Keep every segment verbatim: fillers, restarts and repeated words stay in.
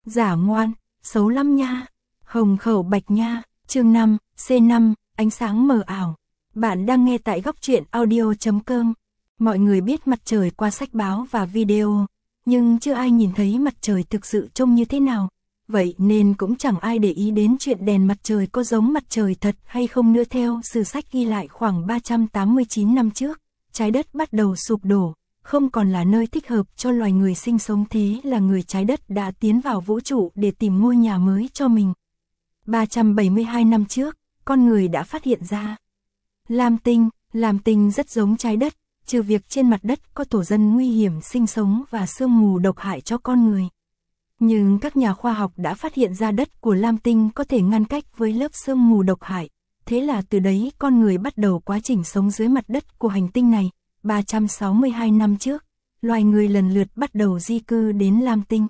Giả ngoan, xấu lắm nha. Hồng khẩu bạch nha, chương năm, C năm, ánh sáng mờ ảo. Bạn đang nghe tại góc truyện audio chấm com. Mọi người biết mặt trời qua sách báo và video, nhưng chưa ai nhìn thấy mặt trời thực sự trông như thế nào. Vậy nên cũng chẳng ai để ý đến chuyện đèn mặt trời có giống mặt trời thật hay không nữa. Theo sử sách ghi lại, khoảng ba trăm tám mươi chín năm trước, trái đất bắt đầu sụp đổ, không còn là nơi thích hợp cho loài người sinh sống, thế là người trái đất đã tiến vào vũ trụ để tìm ngôi nhà mới cho mình. ba trăm bảy mươi hai năm trước, con người đã phát hiện ra Lam tinh. Lam tinh rất giống trái đất, trừ việc trên mặt đất có thổ dân nguy hiểm sinh sống và sương mù độc hại cho con người. Nhưng các nhà khoa học đã phát hiện ra đất của Lam tinh có thể ngăn cách với lớp sương mù độc hại. Thế là từ đấy con người bắt đầu quá trình sống dưới mặt đất của hành tinh này. ba trăm sáu mươi hai năm trước, loài người lần lượt bắt đầu di cư đến Lam tinh.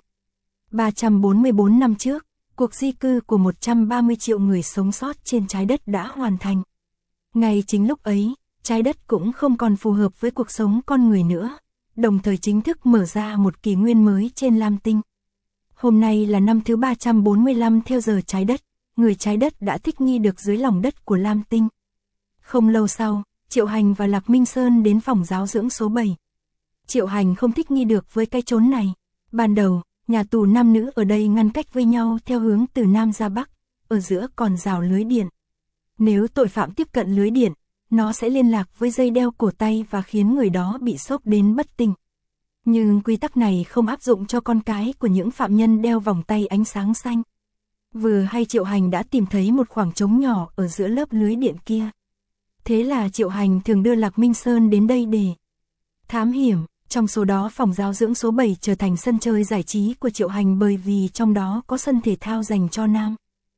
ba trăm bốn mươi bốn năm trước, cuộc di cư của một trăm ba mươi triệu người sống sót trên trái đất đã hoàn thành. Ngay chính lúc ấy, trái đất cũng không còn phù hợp với cuộc sống con người nữa, đồng thời chính thức mở ra một kỷ nguyên mới trên Lam tinh. Hôm nay là năm thứ ba trăm bốn mươi lăm theo giờ trái đất, người trái đất đã thích nghi được dưới lòng đất của Lam tinh. Không lâu sau, Triệu Hành và Lạc Minh Sơn đến phòng giáo dưỡng số bảy. Triệu Hành không thích nghi được với cái chốn này. Ban đầu, nhà tù nam nữ ở đây ngăn cách với nhau theo hướng từ Nam ra Bắc, ở giữa còn rào lưới điện. Nếu tội phạm tiếp cận lưới điện, nó sẽ liên lạc với dây đeo cổ tay và khiến người đó bị sốc đến bất tỉnh. Nhưng quy tắc này không áp dụng cho con cái của những phạm nhân đeo vòng tay ánh sáng xanh. Vừa hay Triệu Hành đã tìm thấy một khoảng trống nhỏ ở giữa lớp lưới điện kia. Thế là Triệu Hành thường đưa Lạc Minh Sơn đến đây để thám hiểm. Trong số đó, phòng giáo dưỡng số bảy trở thành sân chơi giải trí của Triệu Hành, bởi vì trong đó có sân thể thao dành cho nam.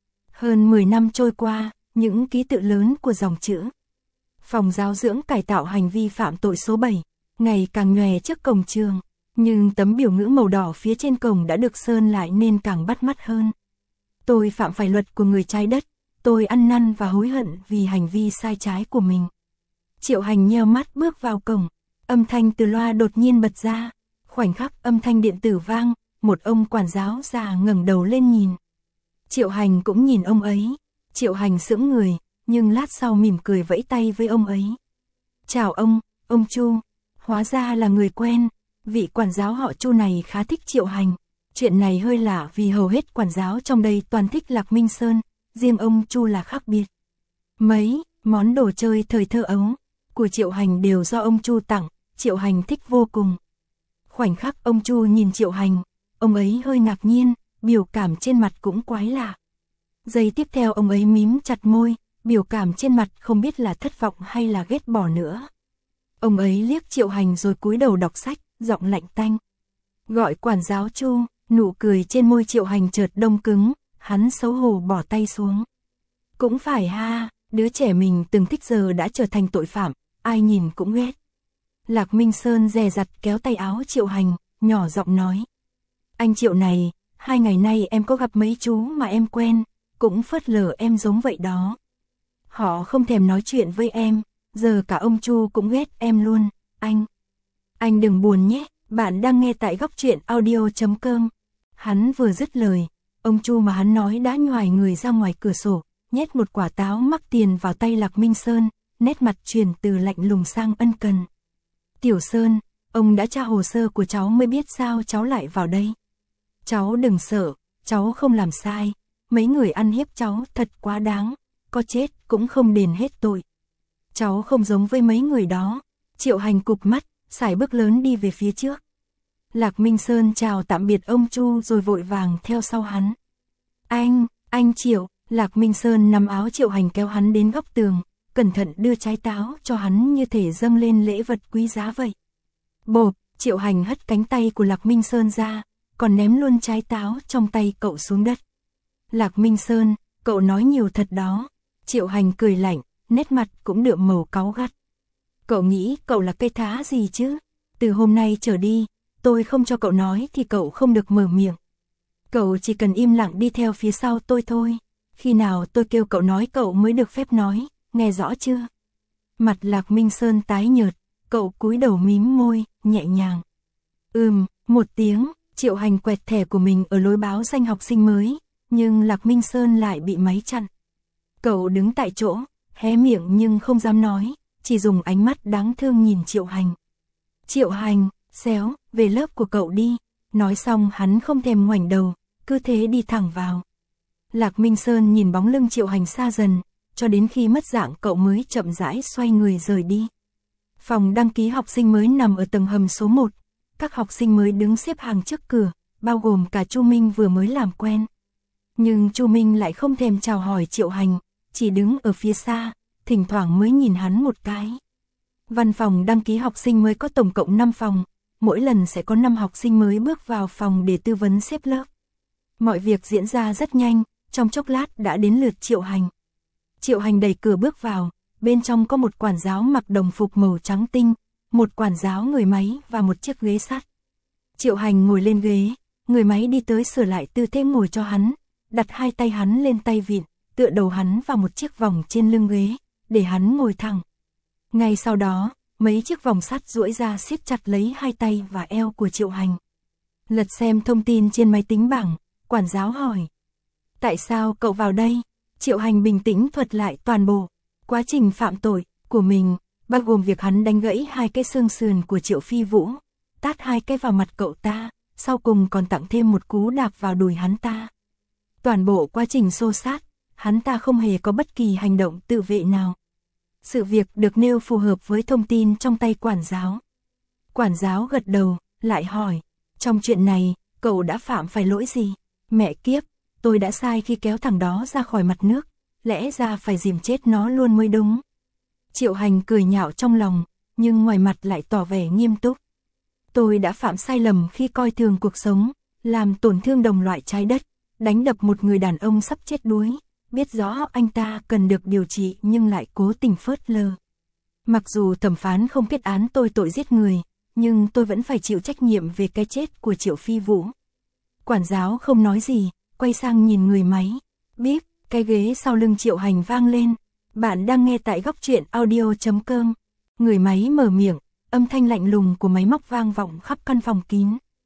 Hơn mười năm trôi qua, những ký tự lớn của dòng chữ phòng giáo dưỡng cải tạo hành vi phạm tội số bảy ngày càng nhòe trước cổng trường, nhưng tấm biểu ngữ màu đỏ phía trên cổng đã được sơn lại nên càng bắt mắt hơn. Tôi phạm phải luật của người trái đất, tôi ăn năn và hối hận vì hành vi sai trái của mình. Triệu Hành nheo mắt bước vào cổng, âm thanh từ loa đột nhiên bật ra. Khoảnh khắc âm thanh điện tử vang, một ông quản giáo già ngẩng đầu lên nhìn. Triệu Hành cũng nhìn ông ấy. Triệu Hành sững người, nhưng lát sau mỉm cười vẫy tay với ông ấy. Chào ông, ông Chu. Hóa ra là người quen. Vị quản giáo họ Chu này khá thích Triệu Hành. Chuyện này hơi lạ vì hầu hết quản giáo trong đây toàn thích Lạc Minh Sơn, riêng ông Chu là khác biệt. Mấy món đồ chơi thời thơ ấu của Triệu Hành đều do ông Chu tặng, Triệu Hành thích vô cùng. Khoảnh khắc ông Chu nhìn Triệu Hành, ông ấy hơi ngạc nhiên, biểu cảm trên mặt cũng quái lạ. Giây tiếp theo ông ấy mím chặt môi, biểu cảm trên mặt không biết là thất vọng hay là ghét bỏ nữa. Ông ấy liếc Triệu Hành rồi cúi đầu đọc sách, giọng lạnh tanh. Gọi quản giáo Chu. Nụ cười trên môi Triệu Hành chợt đông cứng, hắn xấu hổ bỏ tay xuống. Cũng phải ha, đứa trẻ mình từng thích giờ đã trở thành tội phạm, ai nhìn cũng ghét. Lạc Minh Sơn dè dặt kéo tay áo Triệu Hành, nhỏ giọng nói. Anh Triệu này, hai ngày nay em có gặp mấy chú mà em quen, cũng phớt lờ em giống vậy đó. Họ không thèm nói chuyện với em, giờ cả ông Chu cũng ghét em luôn, anh. Anh đừng buồn nhé, bạn đang nghe tại góc truyện audio chấm com. Hắn vừa dứt lời, ông Chu mà hắn nói đã nhoài người ra ngoài cửa sổ, nhét một quả táo mắc tiền vào tay Lạc Minh Sơn, nét mặt chuyển từ lạnh lùng sang ân cần. Tiểu Sơn, ông đã tra hồ sơ của cháu mới biết sao cháu lại vào đây. Cháu đừng sợ, cháu không làm sai, mấy người ăn hiếp cháu thật quá đáng, có chết cũng không đền hết tội. Cháu không giống với mấy người đó. Triệu Hành cụp mắt, sải bước lớn đi về phía trước. Lạc Minh Sơn chào tạm biệt ông Chu rồi vội vàng theo sau hắn. Anh, anh Triệu. Lạc Minh Sơn nắm áo Triệu Hành kéo hắn đến góc tường, cẩn thận đưa trái táo cho hắn như thể dâng lên lễ vật quý giá vậy. Bộp, Triệu Hành hất cánh tay của Lạc Minh Sơn ra, còn ném luôn trái táo trong tay cậu xuống đất. Lạc Minh Sơn, cậu nói nhiều thật đó. Triệu Hành cười lạnh, nét mặt cũng đượm màu cáu gắt. Cậu nghĩ cậu là cây thá gì chứ? Từ hôm nay trở đi, tôi không cho cậu nói thì cậu không được mở miệng. Cậu chỉ cần im lặng đi theo phía sau tôi thôi. Khi nào tôi kêu cậu nói cậu mới được phép nói, nghe rõ chưa? Mặt Lạc Minh Sơn tái nhợt, cậu cúi đầu mím môi, nhẹ nhàng. Ừm, một tiếng, Triệu Hành quẹt thẻ của mình ở lối báo danh học sinh mới, nhưng Lạc Minh Sơn lại bị máy chặn. Cậu đứng tại chỗ, hé miệng nhưng không dám nói, chỉ dùng ánh mắt đáng thương nhìn Triệu Hành. Triệu Hành, xéo, về lớp của cậu đi. Nói xong hắn không thèm ngoảnh đầu, cứ thế đi thẳng vào. Lạc Minh Sơn nhìn bóng lưng Triệu Hành xa dần, cho đến khi mất dạng cậu mới chậm rãi xoay người rời đi. Phòng đăng ký học sinh mới nằm ở tầng hầm số một. Các học sinh mới đứng xếp hàng trước cửa, bao gồm cả Chu Minh vừa mới làm quen. Nhưng Chu Minh lại không thèm chào hỏi Triệu Hành, chỉ đứng ở phía xa, thỉnh thoảng mới nhìn hắn một cái. Văn phòng đăng ký học sinh mới có tổng cộng năm phòng, mỗi lần sẽ có năm học sinh mới bước vào phòng để tư vấn xếp lớp. Mọi việc diễn ra rất nhanh, trong chốc lát đã đến lượt Triệu Hành. Triệu Hành đẩy cửa bước vào, bên trong có một quản giáo mặc đồng phục màu trắng tinh, một quản giáo người máy và một chiếc ghế sắt. Triệu Hành ngồi lên ghế, người máy đi tới sửa lại tư thế ngồi cho hắn, đặt hai tay hắn lên tay vịn, tựa đầu hắn vào một chiếc vòng trên lưng ghế, để hắn ngồi thẳng. Ngay sau đó, mấy chiếc vòng sắt duỗi ra siết chặt lấy hai tay và eo của Triệu Hành. Lật xem thông tin trên máy tính bảng, quản giáo hỏi. Tại sao cậu vào đây? Triệu Hành bình tĩnh thuật lại toàn bộ quá trình phạm tội của mình, bao gồm việc hắn đánh gãy hai cái xương sườn của Triệu Phi Vũ, tát hai cái vào mặt cậu ta, sau cùng còn tặng thêm một cú đạp vào đùi hắn ta. Toàn bộ quá trình xô xát, hắn ta không hề có bất kỳ hành động tự vệ nào. Sự việc được nêu phù hợp với thông tin trong tay quản giáo. Quản giáo gật đầu, lại hỏi, trong chuyện này, cậu đã phạm phải lỗi gì? Mẹ kiếp, tôi đã sai khi kéo thằng đó ra khỏi mặt nước, lẽ ra phải dìm chết nó luôn mới đúng. Triệu Hành cười nhạo trong lòng, nhưng ngoài mặt lại tỏ vẻ nghiêm túc. Tôi đã phạm sai lầm khi coi thường cuộc sống, làm tổn thương đồng loại trái đất, đánh đập một người đàn ông sắp chết đuối, biết rõ anh ta cần được điều trị nhưng lại cố tình phớt lờ. Mặc dù thẩm phán không kết án tôi tội giết người, nhưng tôi vẫn phải chịu trách nhiệm về cái chết của Triệu Phi Vũ. Quản giáo không nói gì, quay sang nhìn người máy. Bíp, cái ghế sau lưng Triệu Hành vang lên. Bạn đang nghe tại góc truyện audio chấm com. Người máy mở miệng, âm thanh lạnh lùng của máy móc vang vọng khắp căn phòng kín.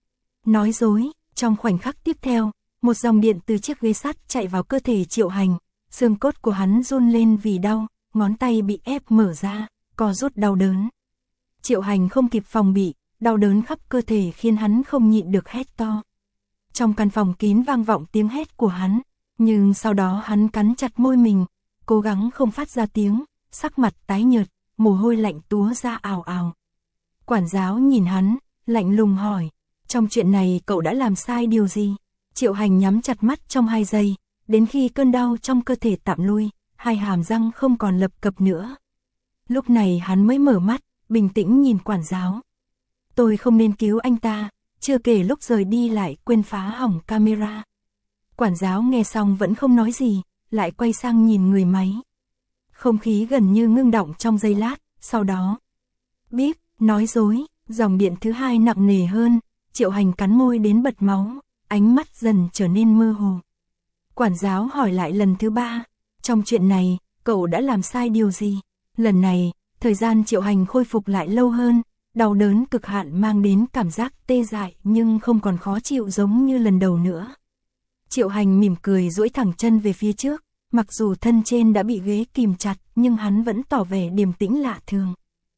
Nói dối, trong khoảnh khắc tiếp theo, một dòng điện từ chiếc ghế sắt chạy vào cơ thể Triệu Hành, xương cốt của hắn run lên vì đau, ngón tay bị ép mở ra, co rút đau đớn. Triệu Hành không kịp phòng bị, đau đớn khắp cơ thể khiến hắn không nhịn được hét to. Trong căn phòng kín vang vọng tiếng hét của hắn, nhưng sau đó hắn cắn chặt môi mình, cố gắng không phát ra tiếng, sắc mặt tái nhợt, mồ hôi lạnh túa ra ào ào. Quản giáo nhìn hắn, lạnh lùng hỏi, trong chuyện này cậu đã làm sai điều gì? Triệu Hành nhắm chặt mắt trong hai giây, đến khi cơn đau trong cơ thể tạm lui, hai hàm răng không còn lập cập nữa. Lúc này hắn mới mở mắt, bình tĩnh nhìn quản giáo. Tôi không nên cứu anh ta, chưa kể lúc rời đi lại quên phá hỏng camera. Quản giáo nghe xong vẫn không nói gì, lại quay sang nhìn người máy. Không khí gần như ngưng động trong giây lát, sau đó. Bíp, nói dối, dòng điện thứ hai nặng nề hơn, Triệu Hành cắn môi đến bật máu, ánh mắt dần trở nên mơ hồ. Quản giáo hỏi lại lần thứ ba, trong chuyện này, cậu đã làm sai điều gì? Lần này, thời gian Triệu Hành khôi phục lại lâu hơn, đau đớn cực hạn mang đến cảm giác tê dại nhưng không còn khó chịu giống như lần đầu nữa. Triệu Hành mỉm cười duỗi thẳng chân về phía trước, mặc dù thân trên đã bị ghế kìm chặt nhưng hắn vẫn tỏ vẻ điềm tĩnh lạ thường.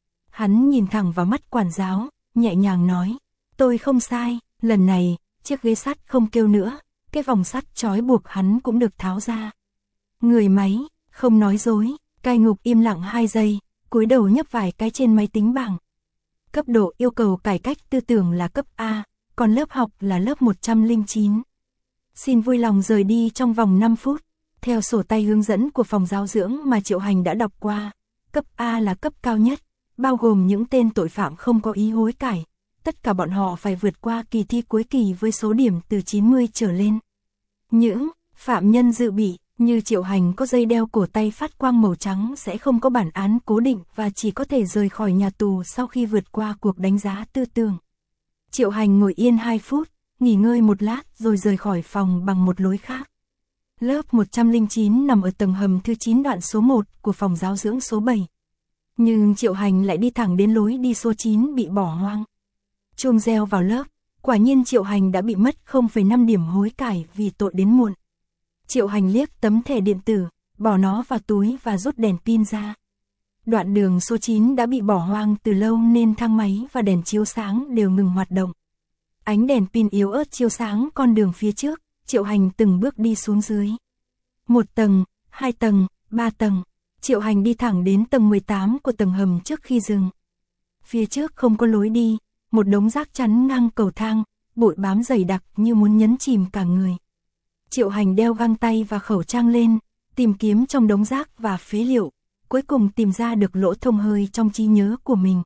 Hắn nhìn thẳng vào mắt quản giáo, nhẹ nhàng nói, tôi không sai, lần này, chiếc ghế sắt không kêu nữa, cái vòng sắt trói buộc hắn cũng được tháo ra. Người máy, không nói dối, cai ngục im lặng hai giây, cúi đầu nhấp vài cái trên máy tính bảng. Cấp độ yêu cầu cải cách tư tưởng là cấp A, còn lớp học là lớp một trăm lẻ chín. Xin vui lòng rời đi trong vòng năm phút. Theo sổ tay hướng dẫn của phòng giáo dưỡng mà Triệu Hành đã đọc qua, cấp A là cấp cao nhất, bao gồm những tên tội phạm không có ý hối cải. Tất cả bọn họ phải vượt qua kỳ thi cuối kỳ với số điểm từ chín mươi trở lên. Những phạm nhân dự bị như Triệu Hành có dây đeo cổ tay phát quang màu trắng sẽ không có bản án cố định và chỉ có thể rời khỏi nhà tù sau khi vượt qua cuộc đánh giá tư tưởng. Triệu Hành ngồi yên hai phút, nghỉ ngơi một lát rồi rời khỏi phòng bằng một lối khác. Lớp một trăm lẻ chín nằm ở tầng hầm thứ chín đoạn số một của phòng giáo dưỡng số bảy. Nhưng Triệu Hành lại đi thẳng đến lối đi số chín bị bỏ hoang. Chuông reo vào lớp, Quả nhiên Triệu Hành đã bị mất không phẩy năm điểm hối cải vì tội đến muộn. Triệu Hành liếc tấm thẻ điện tử, bỏ nó vào túi và rút đèn pin ra. Đoạn đường số chín đã bị bỏ hoang từ lâu nên thang máy và đèn chiếu sáng đều ngừng hoạt động. Ánh đèn pin yếu ớt chiếu sáng con đường phía trước, Triệu Hành từng bước đi xuống dưới. Một tầng, hai tầng, ba tầng, Triệu Hành đi thẳng đến tầng mười tám của tầng hầm trước khi dừng. Phía trước không có lối đi, một đống rác chắn ngang cầu thang, bụi bám dày đặc như muốn nhấn chìm cả người. Triệu Hành đeo găng tay và khẩu trang lên, tìm kiếm trong đống rác và phế liệu, cuối cùng tìm ra được lỗ thông hơi trong trí nhớ của mình.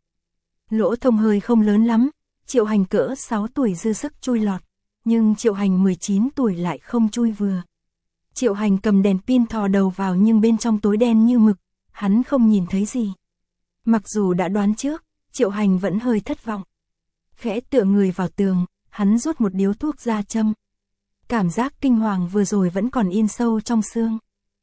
Lỗ thông hơi không lớn lắm, Triệu Hành cỡ sáu tuổi dư sức chui lọt, nhưng Triệu Hành mười chín tuổi lại không chui vừa. Triệu Hành cầm đèn pin thò đầu vào nhưng bên trong tối đen như mực, hắn không nhìn thấy gì. Mặc dù đã đoán trước, Triệu Hành vẫn hơi thất vọng. Khẽ tựa người vào tường, hắn rút một điếu thuốc ra châm. Cảm giác kinh hoàng vừa rồi vẫn còn in sâu trong xương.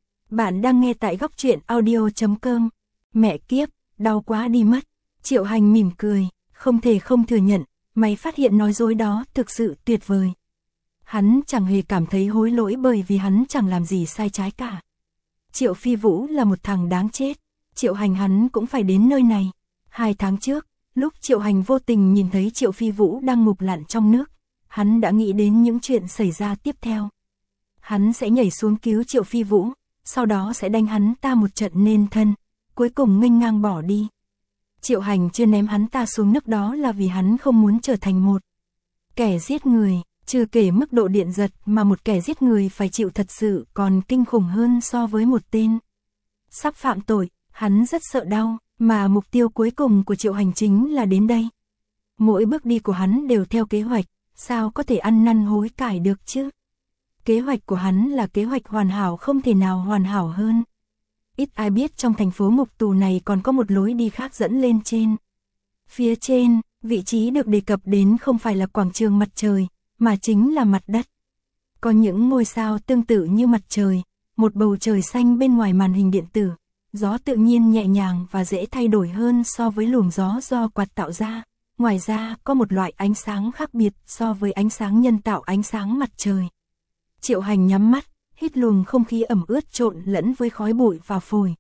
Bạn đang nghe tại góc truyện audio chấm com. Mẹ kiếp, đau quá đi mất. Triệu Hành mỉm cười, không thể không thừa nhận, mày phát hiện nói dối đó thực sự tuyệt vời. Hắn chẳng hề cảm thấy hối lỗi bởi vì hắn chẳng làm gì sai trái cả. Triệu Phi Vũ là một thằng đáng chết, Triệu Hành hắn cũng phải đến nơi này. Hai tháng trước, lúc Triệu Hành vô tình nhìn thấy Triệu Phi Vũ đang ngụp lặn trong nước, hắn đã nghĩ đến những chuyện xảy ra tiếp theo. Hắn sẽ nhảy xuống cứu Triệu Phi Vũ, sau đó sẽ đánh hắn ta một trận nên thân, cuối cùng nghênh ngang bỏ đi. Triệu Hành chưa ném hắn ta xuống nước đó là vì hắn không muốn trở thành một kẻ giết người, chưa kể mức độ điện giật mà một kẻ giết người phải chịu thật sự còn kinh khủng hơn so với một tên sắp phạm tội, hắn rất sợ đau, mà mục tiêu cuối cùng của Triệu Hành chính là đến đây. Mỗi bước đi của hắn đều theo kế hoạch, sao có thể ăn năn hối cải được chứ? Kế hoạch của hắn là kế hoạch hoàn hảo không thể nào hoàn hảo hơn. Ít ai biết trong thành phố ngục tù này còn có một lối đi khác dẫn lên trên. Phía trên, vị trí được đề cập đến không phải là quảng trường mặt trời, mà chính là mặt đất. Có những ngôi sao tương tự như mặt trời, một bầu trời xanh bên ngoài màn hình điện tử. Gió tự nhiên nhẹ nhàng và dễ thay đổi hơn so với luồng gió do quạt tạo ra. Ngoài ra, có một loại ánh sáng khác biệt so với ánh sáng nhân tạo ánh sáng mặt trời. Triệu Hành nhắm mắt, hít luồng không khí ẩm ướt trộn lẫn với khói bụi vào phổi.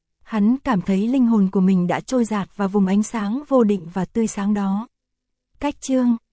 Hắn cảm thấy linh hồn của mình đã trôi dạt vào vùng ánh sáng vô định và tươi sáng đó. Cách chương